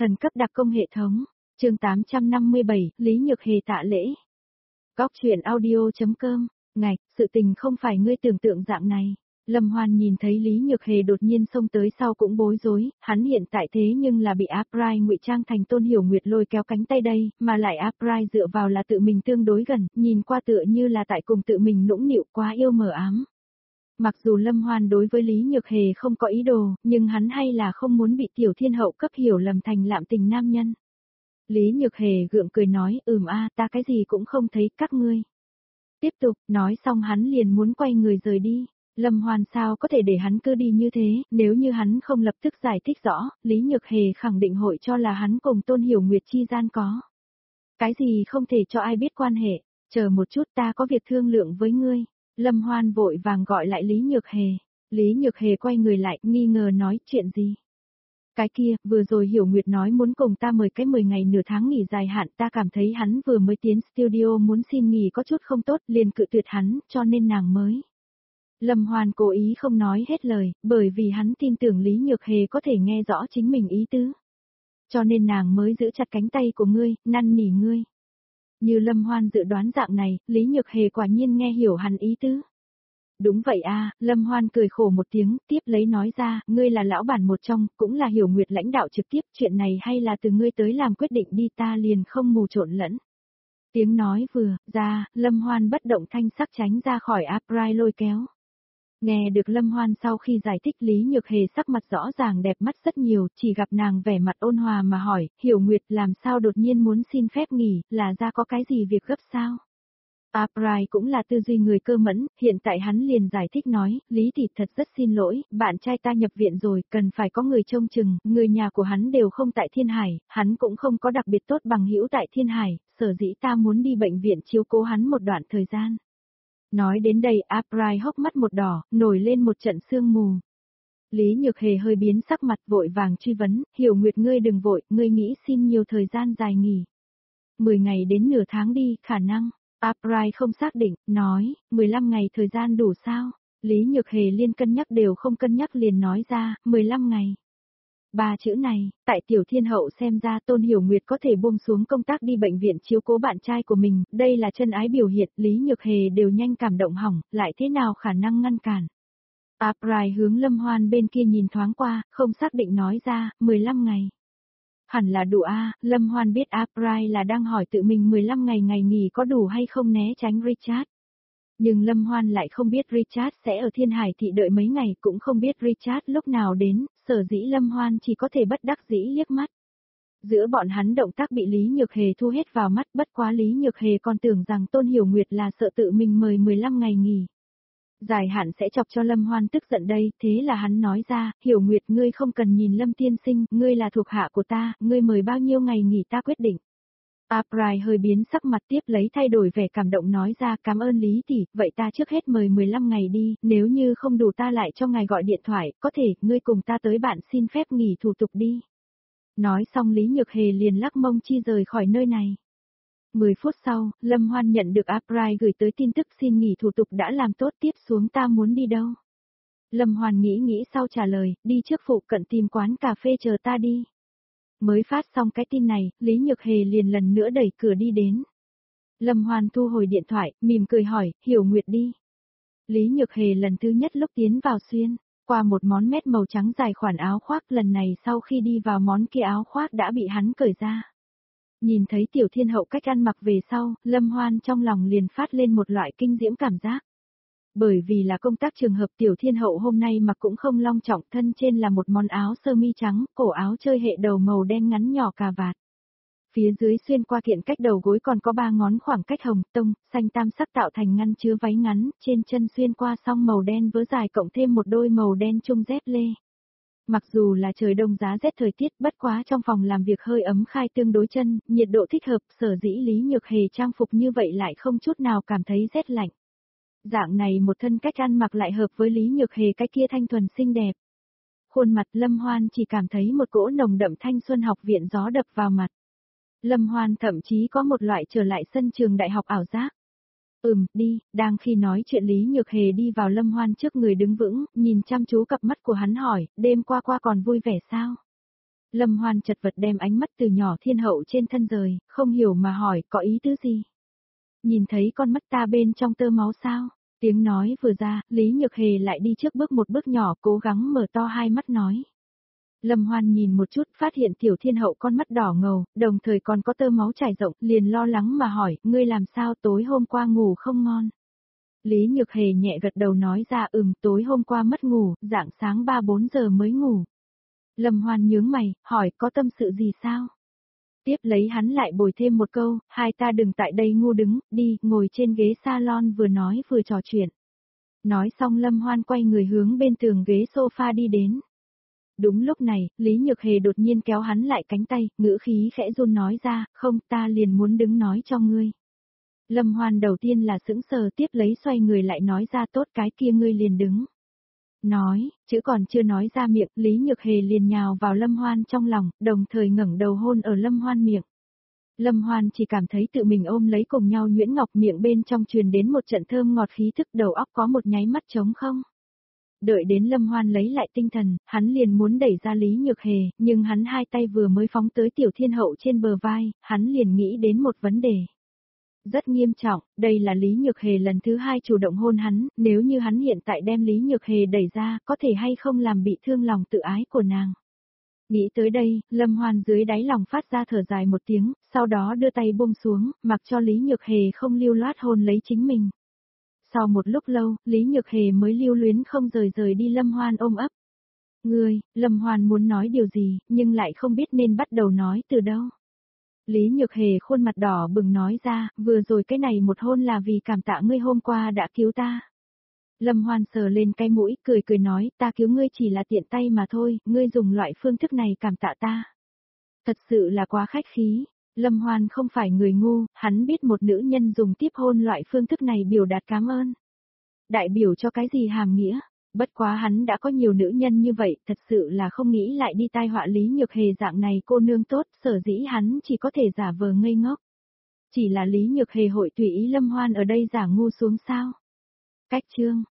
Thần cấp đặc công hệ thống, chương 857, Lý Nhược Hề tạ lễ. Góc truyện audio.com, ngạch, sự tình không phải ngươi tưởng tượng dạng này. Lâm Hoan nhìn thấy Lý Nhược Hề đột nhiên xông tới sau cũng bối rối, hắn hiện tại thế nhưng là bị April ngụy trang thành Tôn Hiểu Nguyệt lôi kéo cánh tay đây, mà lại April dựa vào là tự mình tương đối gần, nhìn qua tựa như là tại cùng tự mình nũng nịu quá yêu mờ ám. Mặc dù Lâm Hoan đối với Lý Nhược Hề không có ý đồ, nhưng hắn hay là không muốn bị Tiểu Thiên Hậu cấp hiểu lầm thành lạm tình nam nhân. Lý Nhược Hề gượng cười nói, ta cái gì cũng không thấy các ngươi. Tiếp tục, nói xong hắn liền muốn quay người rời đi. Lâm Hoan sao có thể để hắn cứ đi như thế, nếu như hắn không lập tức giải thích rõ, Lý Nhược Hề khẳng định hội cho là hắn cùng Tôn Hiểu Nguyệt chi gian có. Cái gì không thể cho ai biết quan hệ, chờ một chút ta có việc thương lượng với ngươi. Lâm Hoan vội vàng gọi lại Lý Nhược Hề. Lý Nhược Hề quay người lại, nghi ngờ nói chuyện gì. Cái kia, vừa rồi Hiểu Nguyệt nói muốn cùng ta mời cái 10 ngày nửa tháng nghỉ dài hạn, ta cảm thấy hắn vừa mới tiến studio muốn xin nghỉ có chút không tốt, liền cự tuyệt hắn, cho nên nàng mới. Lâm Hoan cố ý không nói hết lời, bởi vì hắn tin tưởng Lý Nhược Hề có thể nghe rõ chính mình ý tứ. Cho nên nàng mới giữ chặt cánh tay của ngươi, năn nỉ ngươi. Như Lâm Hoan dự đoán dạng này, Lý Nhược Hề quả nhiên nghe hiểu hắn ý tứ. Đúng vậy Lâm Hoan cười khổ một tiếng, tiếp lấy nói ra, ngươi là lão bản một trong, cũng là Hiểu Nguyệt lãnh đạo trực tiếp, chuyện này hay là từ ngươi tới làm quyết định đi, ta liền không mù trộn lẫn. Tiếng nói vừa ra, Lâm Hoan bất động thanh sắc tránh ra khỏi April lôi kéo. Nghe được Lâm Hoan sau khi giải thích, Lý Nhược Hề sắc mặt rõ ràng đẹp mắt rất nhiều, chỉ gặp nàng vẻ mặt ôn hòa mà hỏi, Hiểu Nguyệt làm sao đột nhiên muốn xin phép nghỉ, là ra có cái gì việc gấp sao? April cũng là tư duy người cơ mẫn, hiện tại hắn liền giải thích nói, Lý tỷ thật rất xin lỗi, bạn trai ta nhập viện rồi, cần phải có người trông chừng, người nhà của hắn đều không tại Thiên Hải, hắn cũng không có đặc biệt tốt bằng hữu tại Thiên Hải, sở dĩ ta muốn đi bệnh viện chiếu cố hắn một đoạn thời gian. Nói đến đây April hốc mắt một đỏ, nổi lên một trận sương mù. Lý Nhược Hề hơi biến sắc mặt vội vàng truy vấn, Hiểu Nguyệt ngươi đừng vội, ngươi nghĩ xin nhiều thời gian dài nghỉ. 10 ngày đến nửa tháng đi, khả năng. April không xác định, nói, 15 ngày thời gian đủ sao? Lý Nhược Hề liên cân nhắc đều không cân nhắc liền nói ra, 15 ngày. Ba chữ này, tại Tiểu Thiên Hậu xem ra Tôn Hiểu Nguyệt có thể buông xuống công tác đi bệnh viện chiếu cố bạn trai của mình, đây là chân ái biểu hiện, Lý Nhược Hề đều nhanh cảm động hỏng, lại thế nào khả năng ngăn cản. April hướng Lâm Hoan bên kia nhìn thoáng qua, không xác định nói ra, 15 ngày. Hẳn là đủ Lâm Hoan biết April là đang hỏi tự mình 15 ngày nghỉ có đủ hay không né tránh Richard. Nhưng Lâm Hoan lại không biết Richard sẽ ở Thiên Hải thị đợi mấy ngày, cũng không biết Richard lúc nào đến, sở dĩ Lâm Hoan chỉ có thể bất đắc dĩ liếc mắt. Giữa bọn hắn động tác bị Lý Nhược Hề thu hết vào mắt, bất quá Lý Nhược Hề còn tưởng rằng Tôn Hiểu Nguyệt là sợ tự mình mời 15 ngày nghỉ. Dài hạn sẽ chọc cho Lâm Hoan tức giận đây, thế là hắn nói ra, Hiểu Nguyệt ngươi không cần nhìn Lâm tiên sinh, ngươi là thuộc hạ của ta, ngươi mời bao nhiêu ngày nghỉ ta quyết định. April hơi biến sắc mặt tiếp lấy thay đổi vẻ cảm động nói ra cảm ơn Lý tỷ, vậy ta trước hết mời 15 ngày đi, nếu như không đủ ta lại cho ngài gọi điện thoại, có thể, ngươi cùng ta tới bạn xin phép nghỉ thủ tục đi. Nói xong Lý Nhược Hề liền lắc mông chi rời khỏi nơi này. 10 phút sau, Lâm Hoan nhận được April gửi tới tin tức xin nghỉ thủ tục đã làm tốt tiếp xuống ta muốn đi đâu. Lâm Hoan nghĩ sau trả lời, đi trước phụ cận tìm quán cà phê chờ ta đi. Mới phát xong cái tin này, Lý Nhược Hề liền lần nữa đẩy cửa đi đến. Lâm Hoan thu hồi điện thoại, mỉm cười hỏi, Hiểu Nguyệt đi. Lý Nhược Hề lần thứ nhất lúc tiến vào xuyên, qua một món mét màu trắng dài khoản áo khoác, lần này sau khi đi vào món kia áo khoác đã bị hắn cởi ra. Nhìn thấy Tiểu Thiên Hậu cách ăn mặc về sau, Lâm Hoan trong lòng liền phát lên một loại kinh diễm cảm giác. Bởi vì là công tác trường hợp Tiểu Thiên Hậu hôm nay mặc cũng không long trọng, thân trên là một món áo sơ mi trắng, cổ áo chơi hệ đầu màu đen ngắn nhỏ cà vạt. Phía dưới xuyên qua kiện cách đầu gối còn có 3 ngón khoảng cách hồng, tông, xanh tam sắc tạo thành ngăn chứa váy ngắn, trên chân xuyên qua song màu đen vớ dài cộng thêm một đôi màu đen chung dép lê. Mặc dù là trời đông giá rét thời tiết, bất quá trong phòng làm việc hơi ấm khai tương đối chân, nhiệt độ thích hợp, sở dĩ Lý Nhược Hề trang phục như vậy lại không chút nào cảm thấy rét lạnh. Dạng này một thân cách ăn mặc lại hợp với Lý Nhược Hề cái kia thanh thuần xinh đẹp. Khuôn mặt Lâm Hoan chỉ cảm thấy một cỗ nồng đậm thanh xuân học viện gió đập vào mặt. Lâm Hoan thậm chí có một loại trở lại sân trường đại học ảo giác. Đi, đang khi nói chuyện Lý Nhược Hề đi vào Lâm Hoan trước người đứng vững, nhìn chăm chú cặp mắt của hắn hỏi, đêm qua còn vui vẻ sao? Lâm Hoan chật vật đem ánh mắt từ nhỏ thiên hậu trên thân rời, không hiểu mà hỏi có ý tứ gì. Nhìn thấy con mắt ta bên trong tơ máu sao? Tiếng nói vừa ra, Lý Nhược Hề lại đi trước bước một bước nhỏ cố gắng mở to hai mắt nói. Lâm Hoan nhìn một chút phát hiện tiểu thiên hậu con mắt đỏ ngầu, đồng thời còn có tơ máu trải rộng, liền lo lắng mà hỏi, ngươi làm sao tối hôm qua ngủ không ngon? Lý Nhược Hề nhẹ gật đầu nói ra tối hôm qua mất ngủ, rạng sáng 3-4 giờ mới ngủ. Lâm Hoan nhướng mày, hỏi có tâm sự gì sao? Tiếp lấy hắn lại bồi thêm một câu, hai ta đừng tại đây ngu đứng, đi, ngồi trên ghế salon vừa nói vừa trò chuyện. Nói xong Lâm Hoan quay người hướng bên tường ghế sofa đi đến. Đúng lúc này, Lý Nhược Hề đột nhiên kéo hắn lại cánh tay, ngữ khí khẽ run nói ra, không ta liền muốn đứng nói cho ngươi. Lâm Hoan đầu tiên là sững sờ tiếp lấy xoay người lại nói ra tốt cái kia ngươi liền đứng. Nói, chữ còn chưa nói ra miệng, Lý Nhược Hề liền nhào vào Lâm Hoan trong lòng, đồng thời ngẩng đầu hôn ở Lâm Hoan miệng. Lâm Hoan chỉ cảm thấy tự mình ôm lấy cùng nhau nhuyễn ngọc miệng bên trong truyền đến một trận thơm ngọt khí thức đầu óc có một nháy mắt trống không. Đợi đến Lâm Hoan lấy lại tinh thần, hắn liền muốn đẩy ra Lý Nhược Hề, nhưng hắn hai tay vừa mới phóng tới tiểu thiên hậu trên bờ vai, hắn liền nghĩ đến một vấn đề. Rất nghiêm trọng, đây là Lý Nhược Hề lần thứ hai chủ động hôn hắn, nếu như hắn hiện tại đem Lý Nhược Hề đẩy ra, có thể hay không làm bị thương lòng tự ái của nàng. Nghĩ tới đây, Lâm Hoan dưới đáy lòng phát ra thở dài một tiếng, sau đó đưa tay buông xuống, mặc cho Lý Nhược Hề không lưu loát hôn lấy chính mình. Sau một lúc lâu, Lý Nhược Hề mới lưu luyến không rời đi Lâm Hoan ôm ấp. Ngươi, Lâm Hoan muốn nói điều gì, nhưng lại không biết nên bắt đầu nói từ đâu. Lý Nhược Hề khuôn mặt đỏ bừng nói ra, vừa rồi cái này một hôn là vì cảm tạ ngươi hôm qua đã cứu ta. Lâm Hoan sờ lên cái mũi, cười nói, ta cứu ngươi chỉ là tiện tay mà thôi, ngươi dùng loại phương thức này cảm tạ ta. Thật sự là quá khách khí. Lâm Hoan không phải người ngu, hắn biết một nữ nhân dùng tiếp hôn loại phương thức này biểu đạt cảm ơn. Đại biểu cho cái gì hàm nghĩa? Bất quá hắn đã có nhiều nữ nhân như vậy, thật sự là không nghĩ lại đi tai họa Lý Nhược Hề dạng này cô nương tốt, sở dĩ hắn chỉ có thể giả vờ ngây ngốc. Chỉ là Lý Nhược Hề hội tùy ý Lâm Hoan ở đây giả ngu xuống sao? Cách chương